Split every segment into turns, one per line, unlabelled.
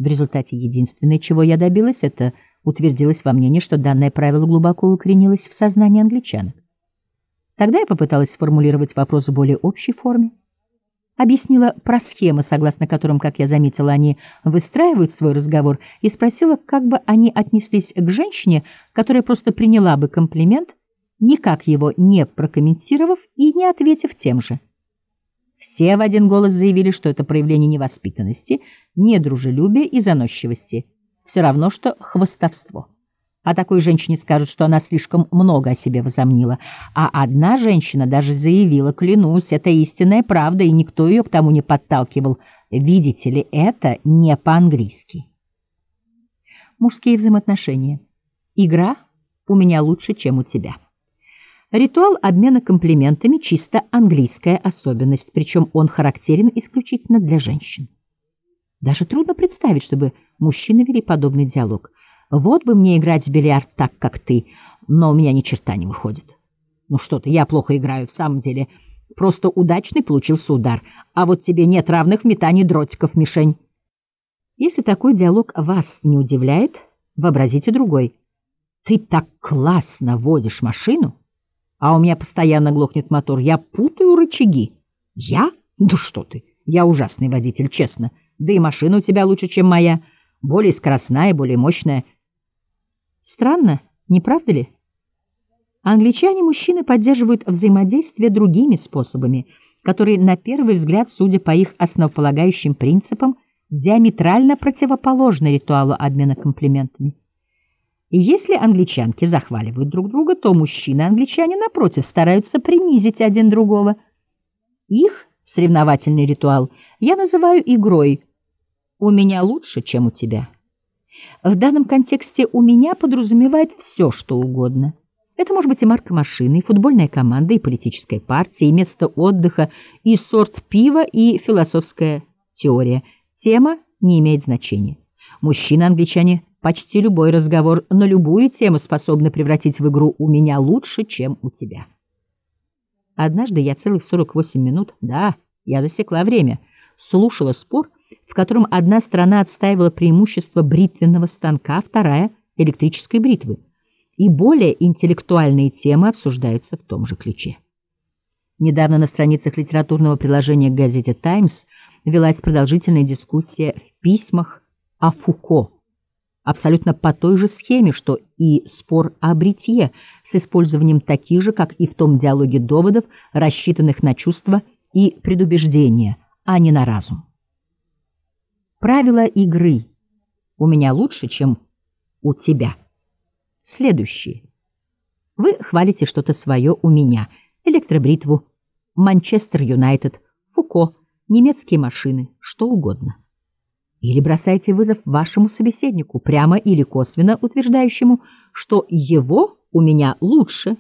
В результате единственное, чего я добилась, это утвердилось во мнении, что данное правило глубоко укоренилось в сознании англичанок. Тогда я попыталась сформулировать вопрос в более общей форме. Объяснила про схемы, согласно которым, как я заметила, они выстраивают свой разговор, и спросила, как бы они отнеслись к женщине, которая просто приняла бы комплимент, никак его не прокомментировав и не ответив тем же. Все в один голос заявили, что это проявление невоспитанности, недружелюбия и заносчивости. Все равно, что хвастовство. О такой женщине скажут, что она слишком много о себе возомнила. А одна женщина даже заявила: клянусь, это истинная правда, и никто ее к тому не подталкивал. Видите ли, это не по-английски. Мужские взаимоотношения. Игра «У меня лучше, чем у тебя». Ритуал обмена комплиментами — чисто английская особенность, причем он характерен исключительно для женщин. Даже трудно представить, чтобы мужчины вели подобный диалог. Вот бы мне играть в бильярд так, как ты, но у меня ни черта не выходит. Ну что ты, я плохо играю, в самом деле. Просто удачный получился удар, а вот тебе нет равных в метании дротиков, мишень. Если такой диалог вас не удивляет, вообразите другой. Ты так классно водишь машину, а у меня постоянно глохнет мотор. Я путаю рычаги. Я? Да что ты, я ужасный водитель, честно. Да и машина у тебя лучше, чем моя. Более скоростная, более мощная. Странно, не правда ли? Англичане-мужчины поддерживают взаимодействие другими способами, которые, на первый взгляд, судя по их основополагающим принципам, диаметрально противоположны ритуалу обмена комплиментами. И если англичанки захваливают друг друга, то мужчины-англичане, напротив, стараются принизить один другого. Их соревновательный ритуал я называю игрой «У меня лучше, чем у тебя». В данном контексте «у меня» подразумевает все, что угодно. Это может быть и марка машины, и футбольная команда, и политическая партия, и место отдыха, и сорт пива, и философская теория. Тема не имеет значения. Мужчины-англичане почти любой разговор на любую тему способны превратить в игру «у меня лучше, чем у тебя». Однажды я целых 48 минут, да, я засекла время, слушала спор, в котором одна сторона отстаивала преимущество бритвенного станка, а вторая — электрической бритвы. И более интеллектуальные темы обсуждаются в том же ключе. Недавно на страницах литературного приложения к газете «Таймс» велась продолжительная дискуссия в письмах о Фуко, абсолютно по той же схеме, что и спор о бритье, с использованием таких же, как и в том диалоге, доводов, рассчитанных на чувства и предубеждения, а не на разум. Правила игры «у меня лучше, чем у тебя» следующие. Вы хвалите что-то свое у меня: электробритву, Манчестер Юнайтед, Фуко, немецкие машины, что угодно. Или бросаете вызов вашему собеседнику, прямо или косвенно утверждающему, что его у меня лучше.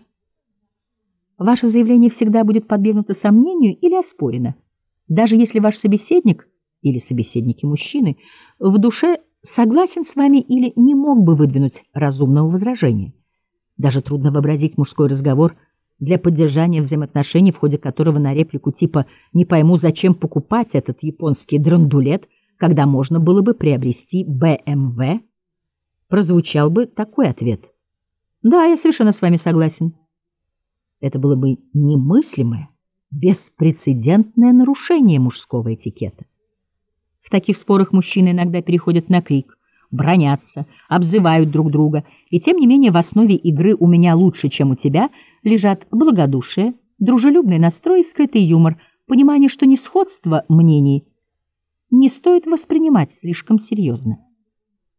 Ваше заявление всегда будет подвергнуто сомнению или оспорено, даже если ваш собеседник или собеседники мужчины в душе согласен с вами или не мог бы выдвинуть разумного возражения. Даже трудно вообразить мужской разговор, для поддержания взаимоотношений, в ходе которого на реплику типа «не пойму, зачем покупать этот японский драндулет, когда можно было бы приобрести БМВ», прозвучал бы такой ответ: «Да, я совершенно с вами согласен». Это было бы немыслимое, беспрецедентное нарушение мужского этикета. В таких спорах мужчины иногда переходят на крик, бранятся, обзывают друг друга, и тем не менее в основе игры «у меня лучше, чем у тебя» лежат благодушие, дружелюбный настрой и скрытый юмор, понимание, что несходство мнений не стоит воспринимать слишком серьезно.